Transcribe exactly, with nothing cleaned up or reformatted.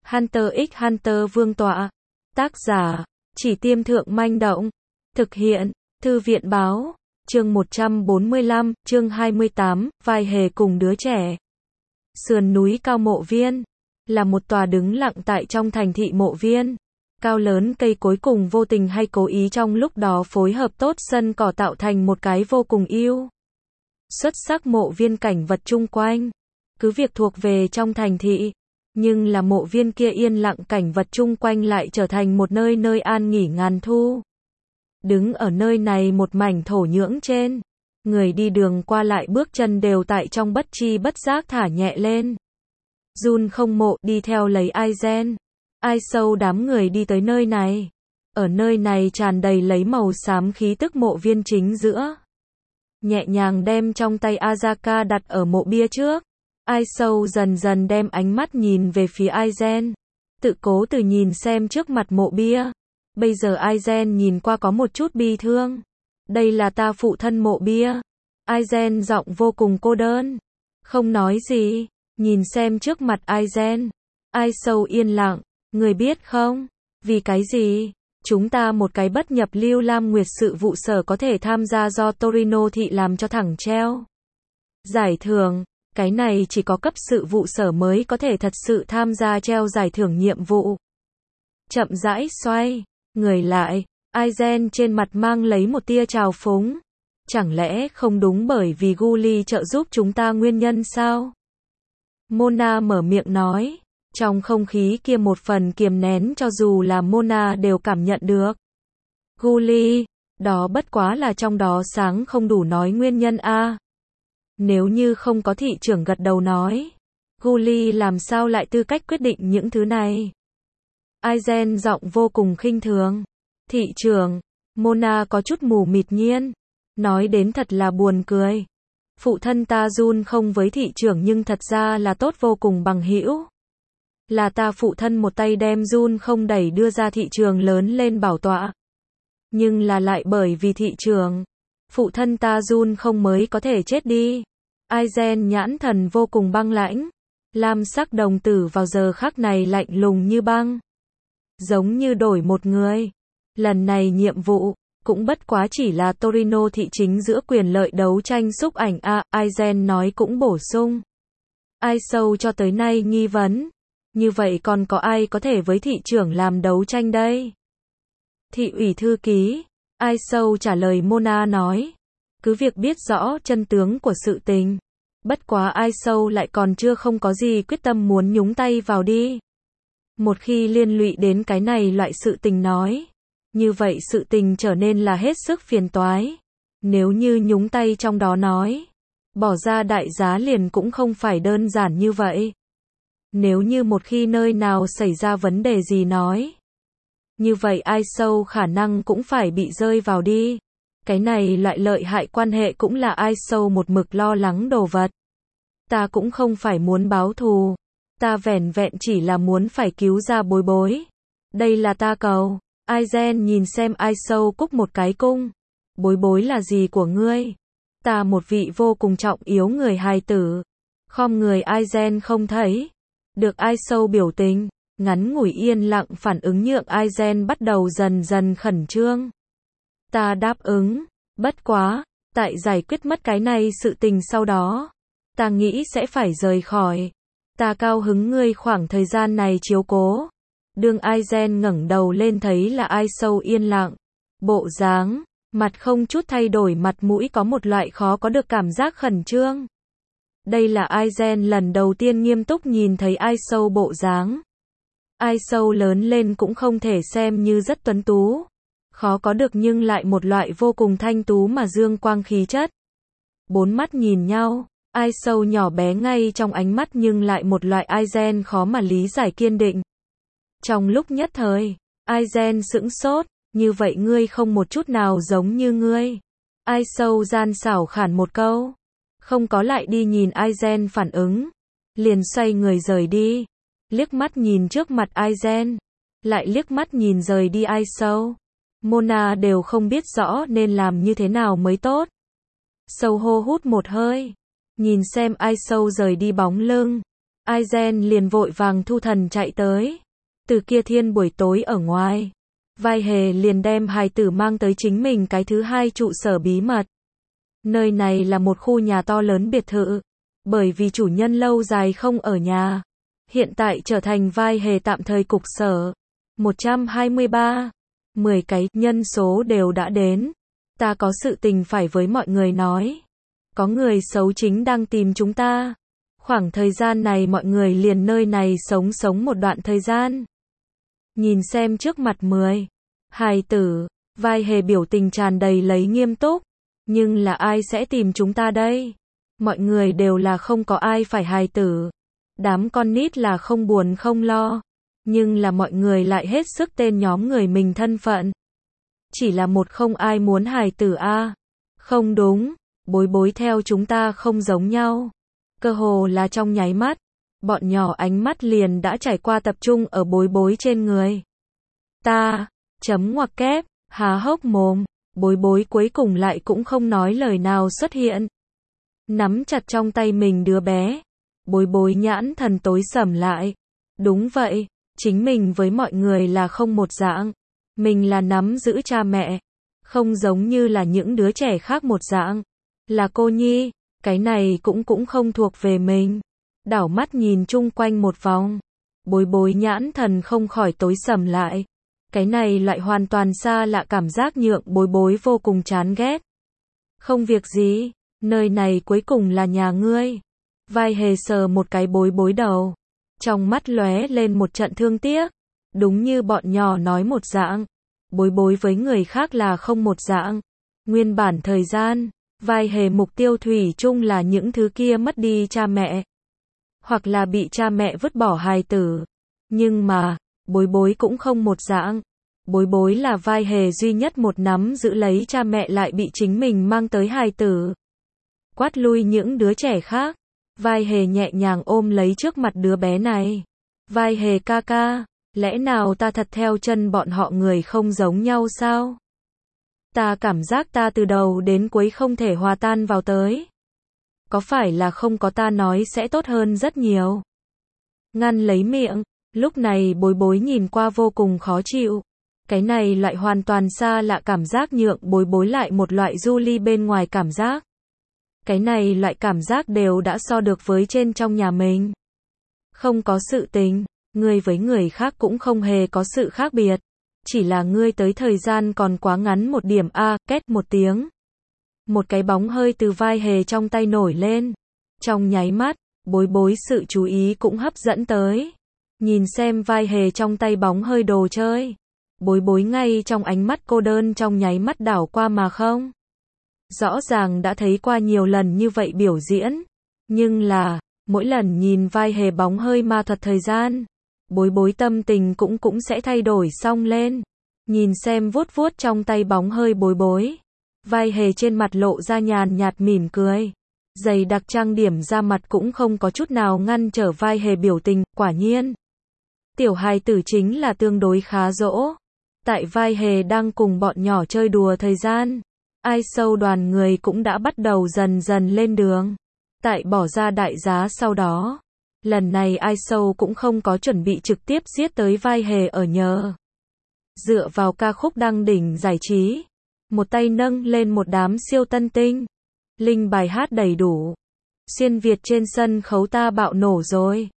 Hunter x Hunter Vương tọa. Tác giả, Chỉ Tiêm Thượng Manh Động. Thực hiện, Thư viện Báo. Chương một trăm bốn mươi lăm, chương hai mươi tám, vai hề cùng đứa trẻ. Sườn núi cao Mộ Viên là một tòa đứng lặng tại trong thành thị Mộ Viên. Cao lớn cây cối cùng vô tình hay cố ý trong lúc đó phối hợp tốt sân cỏ tạo thành một cái vô cùng yêu xuất sắc mộ viên cảnh vật chung quanh. Cứ việc thuộc về trong thành thị, nhưng là mộ viên kia yên lặng cảnh vật chung quanh lại trở thành một nơi nơi an nghỉ ngàn thu. Đứng ở nơi này một mảnh thổ nhưỡng trên, người đi đường qua lại bước chân đều tại trong bất chi bất giác thả nhẹ lên. Jun không mộ đi theo lấy Aizen. Ai sâu đám người đi tới nơi này. Ở nơi này tràn đầy lấy màu xám khí tức mộ viên chính giữa. Nhẹ nhàng đem trong tay Azaka đặt ở mộ bia trước. Ai sâu dần dần đem ánh mắt nhìn về phía Aizen. Tự cố từ nhìn xem trước mặt mộ bia. Bây giờ Aizen nhìn qua có một chút bi thương. Đây là ta phụ thân mộ bia. Aizen giọng vô cùng cô đơn. Không nói gì. Nhìn xem trước mặt Aizen. Ai sâu yên lặng. Người biết không? Vì cái gì? Chúng ta một cái bất nhập lưu lam nguyệt sự vụ sở có thể tham gia do Torino thị làm cho thẳng treo giải thưởng. Cái này chỉ có cấp sự vụ sở mới có thể thật sự tham gia treo giải thưởng nhiệm vụ. Chậm rãi xoay, người lại, Aizen trên mặt mang lấy một tia trào phúng. Chẳng lẽ không đúng bởi vì Guli trợ giúp chúng ta nguyên nhân sao? Mona mở miệng nói. Trong không khí kia một phần kiềm nén cho dù là Mona đều cảm nhận được. Guli, đó bất quá là trong đó sáng không đủ nói nguyên nhân a. Nếu như không có thị trưởng gật đầu nói, Guli làm sao lại tư cách quyết định những thứ này? Aizen giọng vô cùng khinh thường. Thị trưởng, Mona có chút mù mịt nhiên. Nói đến thật là buồn cười. Phụ thân ta Jun không với thị trưởng nhưng thật ra là tốt vô cùng bằng hữu. Là ta phụ thân một tay đem Jun không đẩy đưa ra thị trường lớn lên bảo tọa. Nhưng là lại bởi vì thị trường, phụ thân ta Jun không mới có thể chết đi. Aizen nhãn thần vô cùng băng lãnh. Lam sắc đồng tử vào giờ khắc này lạnh lùng như băng. Giống như đổi một người. Lần này nhiệm vụ, cũng bất quá chỉ là Torino thị chính giữa quyền lợi đấu tranh xúc ảnh a. Aizen nói cũng bổ sung. Ai sâu cho tới nay nghi vấn. Như vậy còn có ai có thể với thị trưởng làm đấu tranh đây? Thị ủy thư ký, Ai sâu trả lời Mona nói. Cứ việc biết rõ chân tướng của sự tình. Bất quá Ai sâu lại còn chưa không có gì quyết tâm muốn nhúng tay vào đi. Một khi liên lụy đến cái này loại sự tình nói. Như vậy sự tình trở nên là hết sức phiền toái. Nếu như nhúng tay trong đó nói. Bỏ ra đại giá liền cũng không phải đơn giản như vậy. Nếu như một khi nơi nào xảy ra vấn đề gì nói. Như vậy ai sâu khả năng cũng phải bị rơi vào đi. Cái này loại lợi hại quan hệ cũng là ai sâu một mực lo lắng đồ vật. Ta cũng không phải muốn báo thù. Ta vẻn vẹn chỉ là muốn phải cứu ra bối bối. Đây là ta cầu. Aizen nhìn xem ai sâu cúc một cái cung. Bối bối là gì của ngươi? Ta một vị vô cùng trọng yếu người hài tử. Khom người Aizen không thấy. Được Ai sâu biểu tình, ngắn ngủi yên lặng phản ứng nhượng Aizen bắt đầu dần dần khẩn trương. Ta đáp ứng, bất quá, tại giải quyết mất cái này sự tình sau đó. Ta nghĩ sẽ phải rời khỏi. Ta cao hứng ngươi khoảng thời gian này chiếu cố. Đương Aizen ngẩng đầu lên thấy là Ai sâu yên lặng. Bộ dáng, mặt không chút thay đổi mặt mũi có một loại khó có được cảm giác khẩn trương. Đây là Aizen lần đầu tiên nghiêm túc nhìn thấy Ai sâu bộ dáng. Ai sâu lớn lên cũng không thể xem như rất tuấn tú. Khó có được nhưng lại một loại vô cùng thanh tú mà dương quang khí chất. Bốn mắt nhìn nhau, Ai sâu nhỏ bé ngay trong ánh mắt nhưng lại một loại Aizen khó mà lý giải kiên định. Trong lúc nhất thời, Aizen sững sốt, như vậy ngươi không một chút nào giống như ngươi. Ai sâu gian xảo khản một câu. Không có lại đi nhìn Aizen phản ứng. Liền xoay người rời đi. Liếc mắt nhìn trước mặt Aizen. Lại liếc mắt nhìn rời đi Ai sâu. Mona đều không biết rõ nên làm như thế nào mới tốt. Sâu hô hút một hơi. Nhìn xem Ai sâu rời đi bóng lưng. Aizen liền vội vàng thu thần chạy tới. Từ kia thiên buổi tối ở ngoài, Vai Hề liền đem hài tử mang tới chính mình cái thứ hai trụ sở bí mật. Nơi này là một khu nhà to lớn biệt thự, bởi vì chủ nhân lâu dài không ở nhà, hiện tại trở thành Vai Hề tạm thời cục sở. một trăm hai mươi ba, mười cái nhân số đều đã đến. Ta có sự tình phải với mọi người nói. Có người xấu chính đang tìm chúng ta. Khoảng thời gian này mọi người liền nơi này sống sống một đoạn thời gian. Nhìn xem trước mặt mười hài tử, Vai Hề biểu tình tràn đầy lấy nghiêm túc. Nhưng là ai sẽ tìm chúng ta đây? Mọi người đều là không có ai phải hài tử. Đám con nít là không buồn không lo. Nhưng là mọi người lại hết sức tên nhóm người mình thân phận. Chỉ là một không ai muốn hài tử a. À? Không đúng, Bối Bối theo chúng ta không giống nhau. Cơ hồ là trong nháy mắt, bọn nhỏ ánh mắt liền đã trải qua tập trung ở Bối Bối trên người. Ta, chấm ngoặc kép, há hốc mồm, Bối Bối cuối cùng lại cũng không nói lời nào xuất hiện. Nắm chặt trong tay mình đứa bé, Bối Bối nhãn thần tối sầm lại. Đúng vậy, chính mình với mọi người là không một dạng. Mình là nắm giữ cha mẹ, không giống như là những đứa trẻ khác một dạng. Là cô nhi, cái này cũng cũng không thuộc về mình. Đảo mắt nhìn chung quanh một vòng, Bối Bối nhãn thần không khỏi tối sầm lại. Cái này loại hoàn toàn xa lạ cảm giác nhượng Bối Bối vô cùng chán ghét. Không việc gì, nơi này cuối cùng là nhà ngươi. Vai Hề sờ một cái Bối Bối đầu, trong mắt lóe lên một trận thương tiếc. Đúng như bọn nhỏ nói một dạng, Bối Bối với người khác là không một dạng. Nguyên bản thời gian, Vai Hề mục tiêu thủy chung là những thứ kia mất đi cha mẹ, hoặc là bị cha mẹ vứt bỏ hài tử. Nhưng mà, Bối Bối cũng không một dạng. Bối Bối là Vai Hề duy nhất một nắm giữ lấy cha mẹ lại bị chính mình mang tới hài tử. Quát lui những đứa trẻ khác, Vai Hề nhẹ nhàng ôm lấy trước mặt đứa bé này. Vai Hề ca ca, lẽ nào ta thật theo chân bọn họ người không giống nhau sao? Ta cảm giác ta từ đầu đến cuối không thể hòa tan vào tới. Có phải là không có ta nói sẽ tốt hơn rất nhiều? Ngăn lấy miệng, lúc này Bối Bối nhìn qua vô cùng khó chịu. Cái này loại hoàn toàn xa lạ cảm giác nhượng Bối Bối lại một loại du ly bên ngoài cảm giác. Cái này loại cảm giác đều đã so được với trên trong nhà mình. Không có sự tình, ngươi với người khác cũng không hề có sự khác biệt. Chỉ là ngươi tới thời gian còn quá ngắn một điểm a, à, két một tiếng. Một cái bóng hơi từ Vai Hề trong tay nổi lên. Trong nháy mắt, Bối Bối sự chú ý cũng hấp dẫn tới. Nhìn xem Vai Hề trong tay bóng hơi đồ chơi. Bối Bối ngay trong ánh mắt cô đơn trong nháy mắt đảo qua mà không. Rõ ràng đã thấy qua nhiều lần như vậy biểu diễn. Nhưng là, mỗi lần nhìn Vai Hề bóng hơi ma thuật thời gian, Bối Bối tâm tình cũng cũng sẽ thay đổi xong lên. Nhìn xem vuốt vuốt trong tay bóng hơi Bối Bối. Vai Hề trên mặt lộ ra nhàn nhạt mỉm cười. Dày đặc trang điểm ra mặt cũng không có chút nào ngăn trở Vai Hề biểu tình, quả nhiên. Tiểu hài tử chính là tương đối khá dỗ. Tại Vai Hề đang cùng bọn nhỏ chơi đùa thời gian, Ai Sâu đoàn người cũng đã bắt đầu dần dần lên đường. Tại bỏ ra đại giá sau đó, lần này Ai Sâu cũng không có chuẩn bị trực tiếp giết tới Vai Hề ở nhờ. Dựa vào ca khúc đăng đỉnh giải trí, một tay nâng lên một đám siêu tân tinh. Linh bài hát đầy đủ. Xuyên Việt trên sân khấu ta bạo nổ rồi.